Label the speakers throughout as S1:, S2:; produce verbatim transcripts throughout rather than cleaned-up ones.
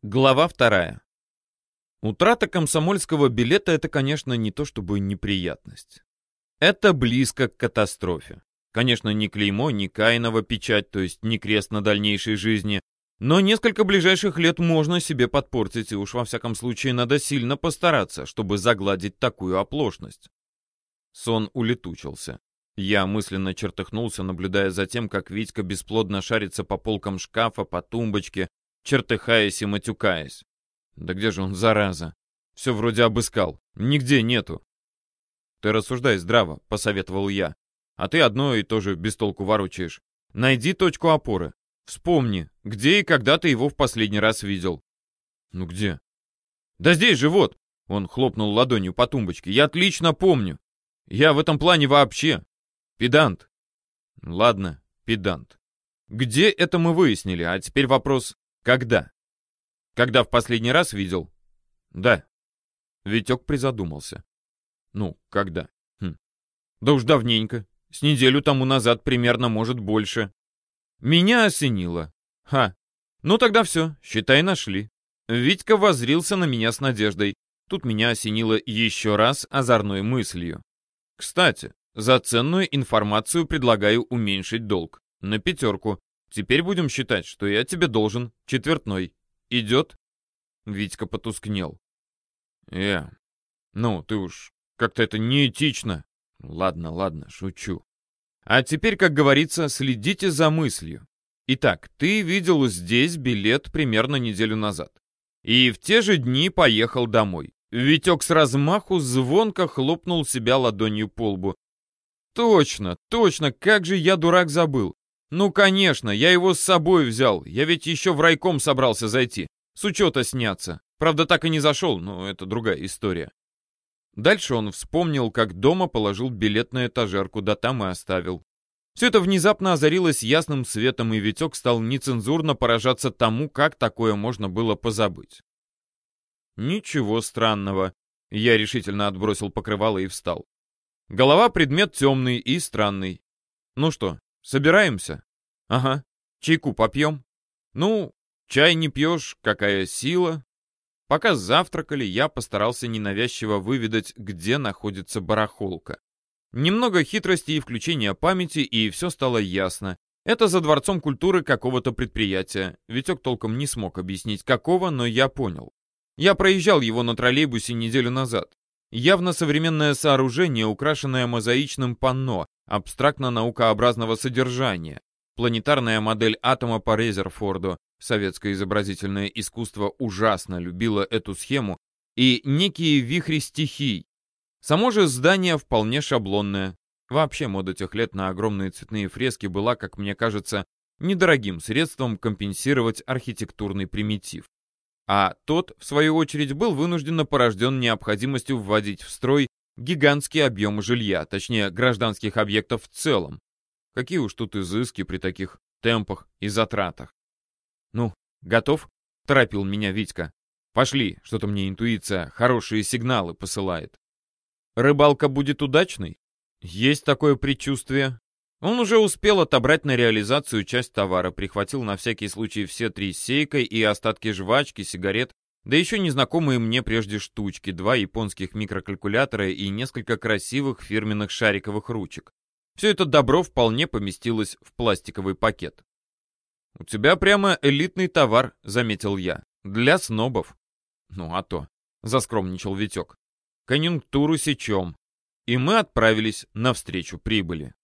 S1: Глава вторая. Утрата комсомольского билета — это, конечно, не то чтобы неприятность. Это близко к катастрофе. Конечно, не клеймо, не Каинова печать, то есть не крест на дальнейшей жизни, но несколько ближайших лет можно себе подпортить, и уж во всяком случае надо сильно постараться, чтобы загладить такую оплошность. Сон улетучился. Я мысленно чертыхнулся, наблюдая за тем, как Витька бесплодно шарится по полкам шкафа, по тумбочке, чертыхаясь и матюкаясь. Да где же он, зараза? Все вроде обыскал. Нигде нету. Ты рассуждай здраво, посоветовал я. А ты одно и то же без толку ворочаешь. Найди точку опоры. Вспомни, где и когда ты его в последний раз видел. Ну где? Да здесь же вот. Он хлопнул ладонью по тумбочке. Я отлично помню. Я в этом плане вообще педант. Ладно, педант. Где это мы выяснили, а теперь вопрос: когда? Когда в последний раз видел? Да. Витек призадумался. Ну, когда? Хм. Да уж давненько. С неделю тому назад примерно, может, больше. Меня осенило. Ха. Ну тогда все, считай, нашли. Витька воззрился на меня с надеждой. Тут меня осенило еще раз озорной мыслью. Кстати, за ценную информацию предлагаю уменьшить долг. На пятерку. Теперь будем считать, что я тебе должен четвертной. Идет?» Витька потускнел. «Э, ну ты уж, как-то это неэтично». «Ладно, ладно, шучу. А теперь, как говорится, следите за мыслью. Итак, ты видел здесь билет примерно неделю назад. И в те же дни поехал домой». Витек с размаху звонко хлопнул себя ладонью по лбу. «Точно, точно, как же я, дурак, забыл. Ну, конечно, я его с собой взял. Я ведь еще в райком собрался зайти. С учета сняться. Правда, так и не зашел, но это другая история». Дальше он вспомнил, как дома положил билет на этажерку, да там и оставил. Все это внезапно озарилось ясным светом, и Витек стал нецензурно поражаться тому, как такое можно было позабыть. Ничего странного. Я решительно отбросил покрывало и встал. Голова — предмет темный и странный. Ну что, собираемся? Ага. Чайку попьем? Ну, чай не пьешь, какая сила. Пока завтракали, я постарался ненавязчиво выведать, где находится барахолка. Немного хитрости и включения памяти, и все стало ясно. Это за дворцом культуры какого-то предприятия. Витек толком не смог объяснить, какого, но я понял. Я проезжал его на троллейбусе неделю назад. Явно современное сооружение, украшенное мозаичным панно, абстрактно-наукообразного содержания. Планетарная модель атома по Резерфорду. Советское изобразительное искусство ужасно любило эту схему. И некие вихри стихий. Само же здание вполне шаблонное. Вообще мода тех лет на огромные цветные фрески была, как мне кажется, недорогим средством компенсировать архитектурный примитив. А тот, в свою очередь, был вынужденно порожден необходимостью вводить в строй гигантские объемы жилья, точнее, гражданских объектов в целом. Какие уж тут изыски при таких темпах и затратах. «Ну, готов?» — торопил меня Витька. «Пошли, что-то мне интуиция хорошие сигналы посылает». «Рыбалка будет удачной?» «Есть такое предчувствие». Он уже успел отобрать на реализацию часть товара, прихватил на всякий случай все три с сейкой и остатки жвачки, сигарет, да еще незнакомые мне прежде штучки, два японских микрокалькулятора и несколько красивых фирменных шариковых ручек. Все это добро вполне поместилось в пластиковый пакет. «У тебя прямо элитный товар», — заметил я, — «для снобов». «Ну а то», — заскромничал Витек, — «конъюнктуру сечем». И мы отправились навстречу прибыли.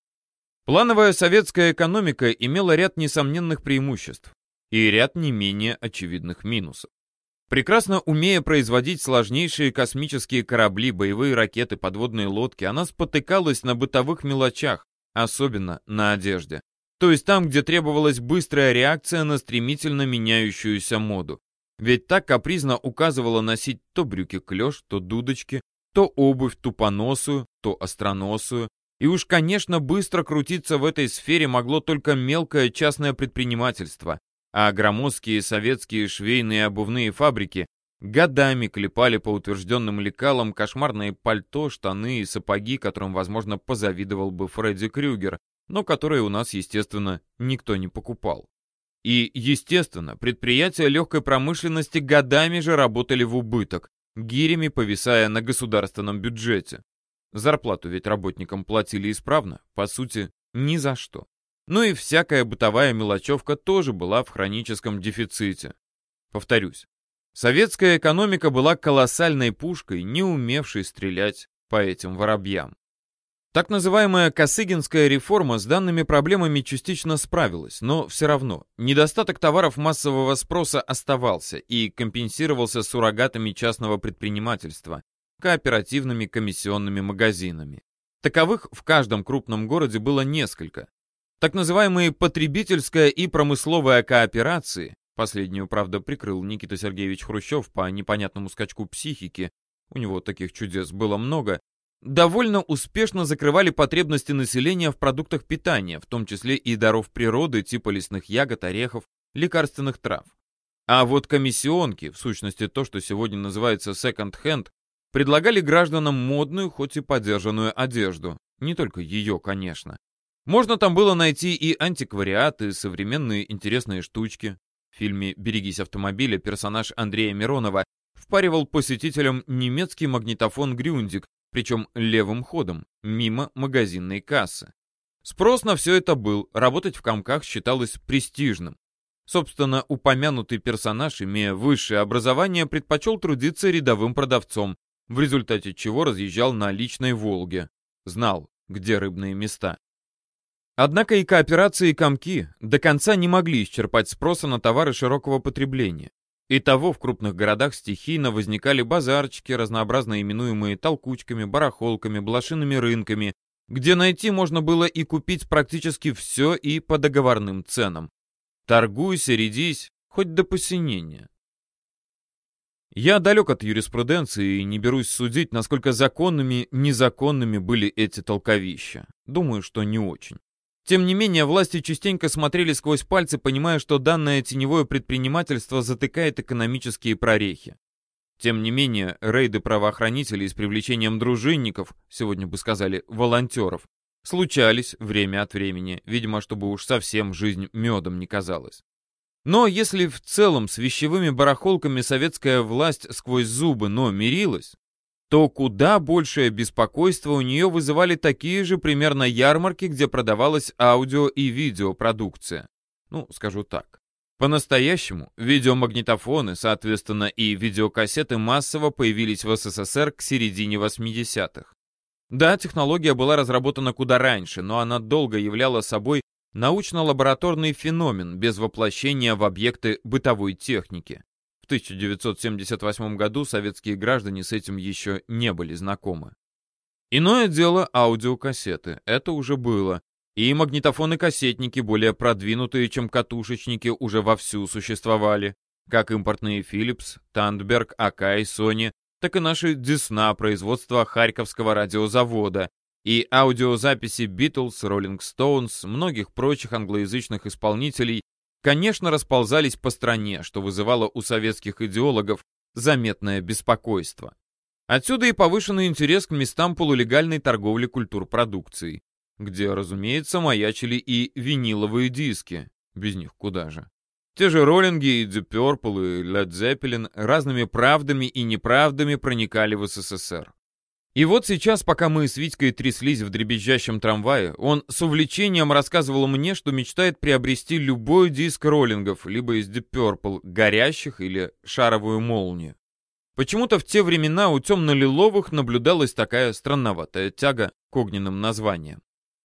S1: Плановая советская экономика имела ряд несомненных преимуществ и ряд не менее очевидных минусов. Прекрасно умея производить сложнейшие космические корабли, боевые ракеты, подводные лодки, она спотыкалась на бытовых мелочах, особенно на одежде. То есть там, где требовалась быстрая реакция на стремительно меняющуюся моду. Ведь так капризно указывала носить то брюки-клеш, то дудочки, то обувь тупоносую, то остроносую. И уж, конечно, быстро крутиться в этой сфере могло только мелкое частное предпринимательство, а громоздкие советские швейные и обувные фабрики годами клепали по утвержденным лекалам кошмарные пальто, штаны и сапоги, которым, возможно, позавидовал бы Фредди Крюгер, но которые у нас, естественно, никто не покупал. И, естественно, предприятия легкой промышленности годами же работали в убыток, гирями повисая на государственном бюджете. Зарплату ведь работникам платили исправно, по сути, ни за что. Ну и всякая бытовая мелочевка тоже была в хроническом дефиците. Повторюсь, советская экономика была колоссальной пушкой, не умевшей стрелять по этим воробьям. Так называемая Косыгинская реформа с данными проблемами частично справилась, но все равно недостаток товаров массового спроса оставался и компенсировался суррогатами частного предпринимательства, кооперативными комиссионными магазинами. Таковых в каждом крупном городе было несколько. Так называемые потребительская и промысловая кооперации, последнюю, правда, прикрыл Никита Сергеевич Хрущев по непонятному скачку психики, у него таких чудес было много, довольно успешно закрывали потребности населения в продуктах питания, в том числе и даров природы типа лесных ягод, орехов, лекарственных трав. А вот комиссионки, в сущности то, что сегодня называется секонд-хенд, предлагали гражданам модную, хоть и подержанную одежду. Не только ее, конечно. Можно там было найти и антиквариаты, и современные интересные штучки. В фильме «Берегись автомобиля» персонаж Андрея Миронова впаривал посетителям немецкий магнитофон «Грюндик», причем левым ходом, мимо магазинной кассы. Спрос на все это был, работать в комках считалось престижным. Собственно, упомянутый персонаж, имея высшее образование, предпочел трудиться рядовым продавцом, в результате чего разъезжал на личной «Волге». Знал, где рыбные места. Однако и кооперации, и комки до конца не могли исчерпать спроса на товары широкого потребления. Итого в крупных городах стихийно возникали базарчики, разнообразно именуемые толкучками, барахолками, блошиными рынками, где найти можно было и купить практически все и по договорным ценам. Торгуйся, рядись, хоть до посинения. Я далек от юриспруденции и не берусь судить, насколько законными, незаконными были эти толковища. Думаю, что не очень. Тем не менее, власти частенько смотрели сквозь пальцы, понимая, что данное теневое предпринимательство затыкает экономические прорехи. Тем не менее, рейды правоохранителей с привлечением дружинников, сегодня бы сказали волонтеров, случались время от времени, видимо, чтобы уж совсем жизнь медом не казалась. Но если в целом с вещевыми барахолками советская власть сквозь зубы, но мирилась, то куда большее беспокойство у нее вызывали такие же примерно ярмарки, где продавалась аудио- и видеопродукция. Ну, скажу так. По-настоящему видеомагнитофоны, соответственно, и видеокассеты массово появились в СССР к середине восьмидесятых. Да, технология была разработана куда раньше, но она долго являла собой научно-лабораторный феномен без воплощения в объекты бытовой техники. В тысяча девятьсот семьдесят восьмом году советские граждане с этим еще не были знакомы. Иное дело аудиокассеты, это уже было. И магнитофоны-кассетники, более продвинутые, чем катушечники, уже вовсю существовали. Как импортные Philips, Tandberg, Akai, Sony, так и наши Desna производства Харьковского радиозавода. И аудиозаписи Beatles, Rolling Stones, многих прочих англоязычных исполнителей конечно, расползались по стране, что вызывало у советских идеологов заметное беспокойство. Отсюда и повышенный интерес к местам полулегальной торговли культурпродукцией, где, разумеется, маячили и виниловые диски. Без них куда же? Те же Роллинги и Deep Purple и Led Zeppelin разными правдами и неправдами проникали в СССР. И вот сейчас, пока мы с Витькой тряслись в дребезжащем трамвае, он с увлечением рассказывал мне, что мечтает приобрести любой диск роллингов, либо из Deep Purple, горящих или шаровую молнию. Почему-то в те времена у темно-лиловых наблюдалась такая странноватая тяга к огненным названиям.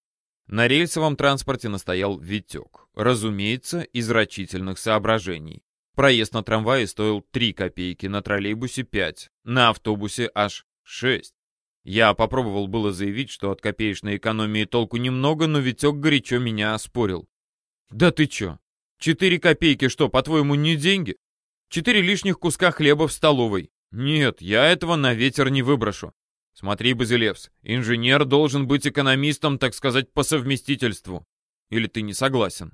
S1: На рельсовом транспорте настоял Витек, разумеется, из рачительных соображений. Проезд на трамвае стоил три копейки, на троллейбусе пять, на автобусе аж шесть. Я попробовал было заявить, что от копеечной экономии толку немного, но Витек горячо меня оспорил. «Да ты чё? Четыре копейки что, по-твоему, не деньги? Четыре лишних куска хлеба в столовой. Нет, я этого на ветер не выброшу. Смотри, Базилевс, инженер должен быть экономистом, так сказать, по совместительству. Или ты не согласен?»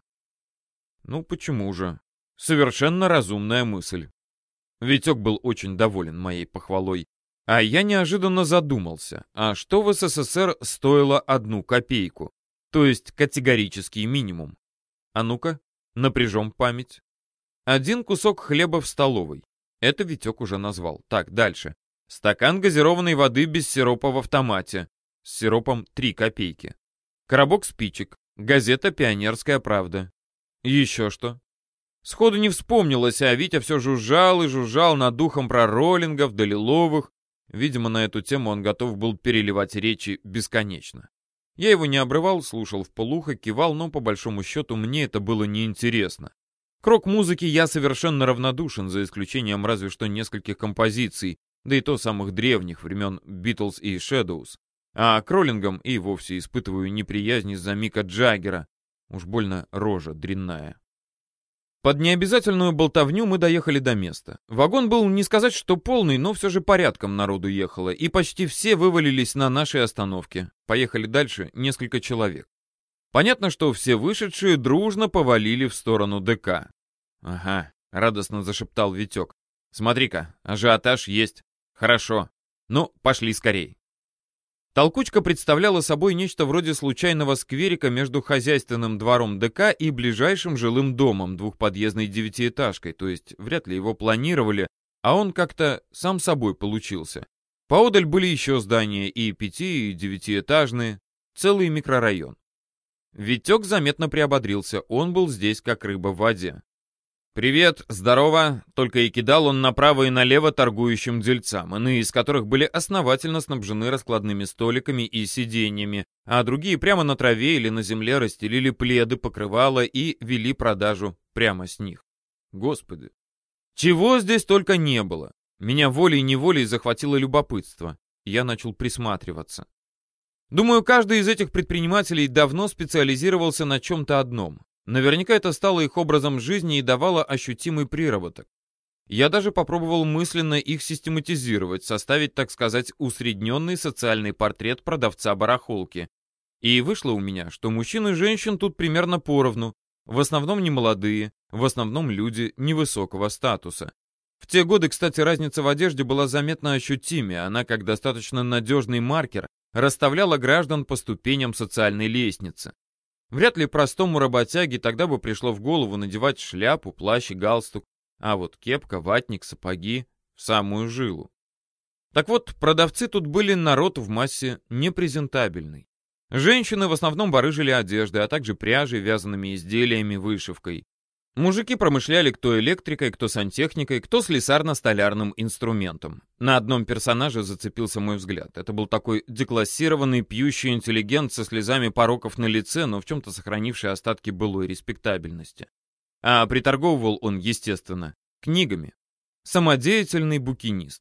S1: Ну, почему же? Совершенно разумная мысль. Витек был очень доволен моей похвалой. А я неожиданно задумался, а что в СССР стоило одну копейку? То есть категорический минимум. А ну-ка, Напряжем память. Один кусок хлеба в столовой. Это Витек уже назвал. Так, дальше. Стакан газированной воды без сиропа в автомате. С сиропом три копейки. Коробок спичек. Газета «Пионерская правда». Еще что? Сходу не вспомнилось, а Витя все жужжал и жужжал над духом про Роллингов да Лиловых. Видимо, на эту тему он готов был переливать речи бесконечно. Я его не обрывал, слушал вполуха, кивал, но по большому счету мне это было неинтересно. К рок-музыке я совершенно равнодушен, за исключением разве что нескольких композиций, да и то самых древних, времен Beatles и Shadows. А к Роллингам и вовсе испытываю неприязнь из-за Мика Джаггера. Уж больно рожа дрянная. Под необязательную болтовню мы доехали до места. Вагон был, не сказать, что полный, но все же порядком народу ехало, и почти все вывалились на нашей остановке. Поехали дальше несколько человек. Понятно, что все вышедшие дружно повалили в сторону ДК. «Ага», — радостно зашептал Витек. «Смотри-ка, ажиотаж есть. Хорошо. Ну, пошли скорей». Толкучка представляла собой нечто вроде случайного скверика между хозяйственным двором ДК и ближайшим жилым домом, двухподъездной девятиэтажкой, то есть вряд ли его планировали, а он как-то сам собой получился. Поодаль были еще здания, и пяти, и девятиэтажные, целый микрорайон. Витек заметно приободрился, он был здесь как рыба в воде. «Привет, здорово!» Только и кидал он направо и налево торгующим дельцам, иные из которых были основательно снабжены раскладными столиками и сиденьями, а другие прямо на траве или на земле расстелили пледы, покрывала и вели продажу прямо с них. Господи! Чего здесь только не было! Меня волей-неволей захватило любопытство. Я начал присматриваться. Думаю, каждый из этих предпринимателей давно специализировался на чем-то одном. Наверняка это стало их образом жизни и давало ощутимый приработок. Я даже попробовал мысленно их систематизировать, составить, так сказать, усредненный социальный портрет продавца барахолки. И вышло у меня, что мужчин и женщин тут примерно поровну, в основном немолодые, в основном люди невысокого статуса. В те годы, кстати, разница в одежде была заметно ощутимее, она, как достаточно надежный маркер, расставляла граждан по ступеням социальной лестницы. Вряд ли простому работяге тогда бы пришло в голову надевать шляпу, плащ и галстук, а вот кепка, ватник, сапоги в самую жилу. Так вот, продавцы тут были народ в массе непрезентабельный. Женщины в основном барыжили одеждой, а также пряжей, вязаными изделиями, вышивкой. Мужики промышляли кто электрикой, кто сантехникой, кто слесарно-столярным инструментом. На одном персонаже зацепился мой взгляд. Это был такой деклассированный, пьющий интеллигент со слезами пороков на лице, но в чем-то сохранивший остатки былой респектабельности. А приторговывал он, естественно, книгами. Самодеятельный букинист.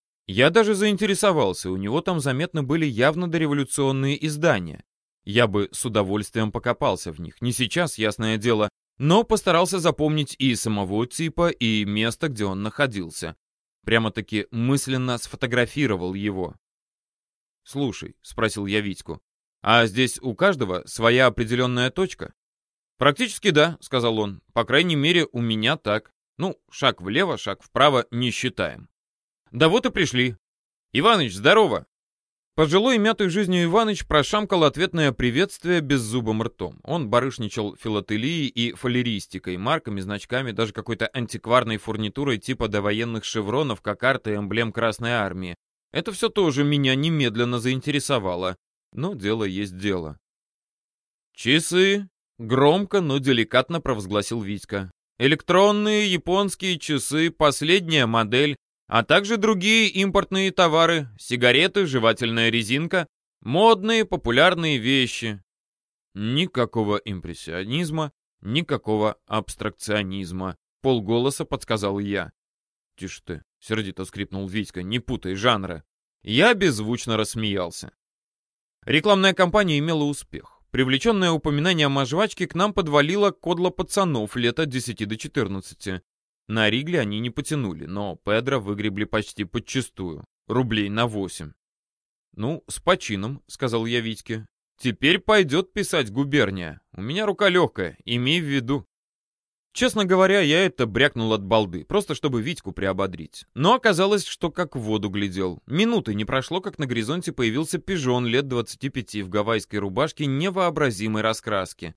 S1: Я даже заинтересовался, у него там заметно были явно дореволюционные издания. Я бы с удовольствием покопался в них. Не сейчас, ясное дело, но постарался запомнить и самого типа, и место, где он находился. Прямо-таки мысленно сфотографировал его. «Слушай», — спросил я Витьку, — «а здесь у каждого своя определенная точка?» «Практически да», — сказал он. «По крайней мере, у меня так. Ну, шаг влево, шаг вправо не считаем». «Да вот и пришли. Иваныч, здорово!» Пожилой мятой жизнью Иваныч прошамкал ответное приветствие беззубым ртом. Он барышничал филателией и фалеристикой, марками, значками, даже какой-то антикварной фурнитурой типа довоенных шевронов, кокард и эмблем Красной Армии. Это все тоже меня немедленно заинтересовало. Но дело есть дело. «Часы!» — громко, но деликатно провозгласил Витька. «Электронные японские часы, последняя модель, а также другие импортные товары, сигареты, жевательная резинка, модные, популярные вещи». Никакого импрессионизма, никакого абстракционизма, полголоса подсказал я. «Тише ты», — сердито скрипнул Витька, — «не путай жанра». Я беззвучно рассмеялся. Рекламная кампания имела успех. Привлеченное упоминанием о жвачке к нам подвалило кодло пацанов лет от десяти до четырнадцати. На Ригле они не потянули, но Педро выгребли почти подчистую, рублей на восемь. «Ну, с почином», — сказал я Витьке. «Теперь пойдет писать губерния. У меня рука легкая, имей в виду». Честно говоря, я это брякнул от балды, просто чтобы Витьку приободрить. Но оказалось, что как в воду глядел. Минуты не прошло, как на горизонте появился пижон лет двадцати пяти в гавайской рубашке невообразимой раскраски.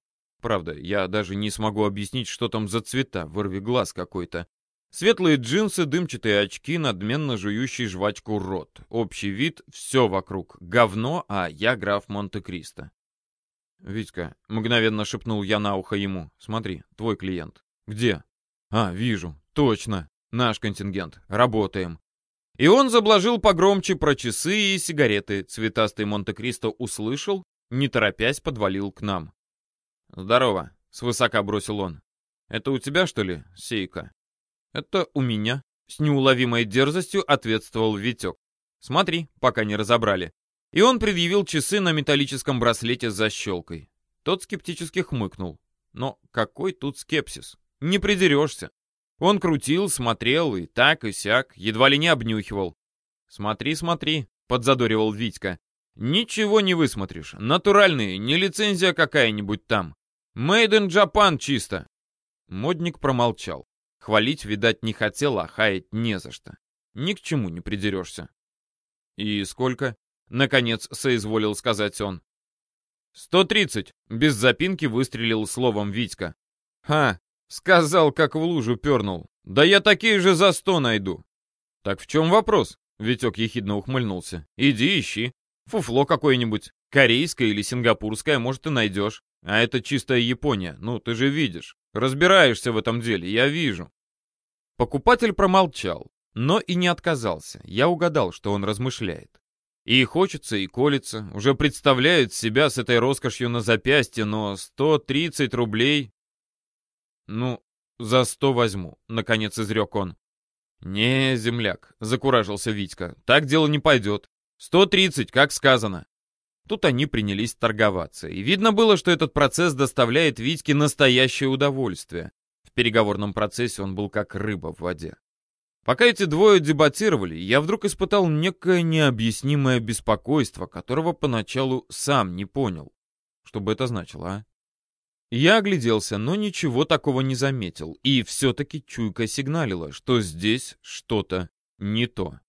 S1: правда, я даже не смогу объяснить, что там за цвета, вырви глаз какой-то. Светлые джинсы, дымчатые очки, надменно жующий жвачку рот. Общий вид, все вокруг. Говно, а я граф Монте-Кристо. «Витька», — мгновенно шепнул я на ухо ему, — «смотри, твой клиент». «Где?» «А, вижу. Точно. Наш контингент. Работаем». И он заблажил погромче про часы и сигареты. Цветастый Монте-Кристо услышал, не торопясь подвалил к нам. «Здорово», — свысока бросил он. «Это у тебя, что ли, сейка?» «Это у меня», — с неуловимой дерзостью ответствовал Витек. «Смотри, пока не разобрали». И он предъявил часы на металлическом браслете с защелкой. Тот скептически хмыкнул. Но какой тут скепсис? Не придерешься. Он крутил, смотрел и так, и сяк, едва ли не обнюхивал. «Смотри, смотри», — подзадоривал Витька. «Ничего не высмотришь. Натуральные, не лицензия какая-нибудь там. Made in Japan чисто». Модник промолчал. Хвалить, видать, не хотел, а хаять не за что. Ни к чему не придерешься. «И сколько?» — наконец соизволил сказать он. «Сто тридцать», — без запинки выстрелил словом Витька. «Ха, сказал, как в лужу пернул. Да я такие же за сто найду». «Так в чем вопрос?» — Витек ехидно ухмыльнулся. «Иди ищи. Фуфло какое-нибудь. Корейское или сингапурское, может, и найдешь. А это чистая Япония. Ну, ты же видишь. Разбираешься в этом деле, я вижу». Покупатель промолчал, но и не отказался. Я угадал, что он размышляет. И хочется, и колется. Уже представляет себя с этой роскошью на запястье, но сто тридцать рублей... «Ну, за сто возьму», — наконец изрек он. «Не, земляк», — закуражился Витька, — «так дело не пойдет. Сто тридцать, как сказано». Тут они принялись торговаться, и видно было, что этот процесс доставляет Витьке настоящее удовольствие. В переговорном процессе он был как рыба в воде. Пока эти двое дебатировали, я вдруг испытал некое необъяснимое беспокойство, которого поначалу сам не понял. Что бы это значило, а? Я огляделся, но ничего такого не заметил, и все-таки чуйка сигналила, что здесь что-то не то.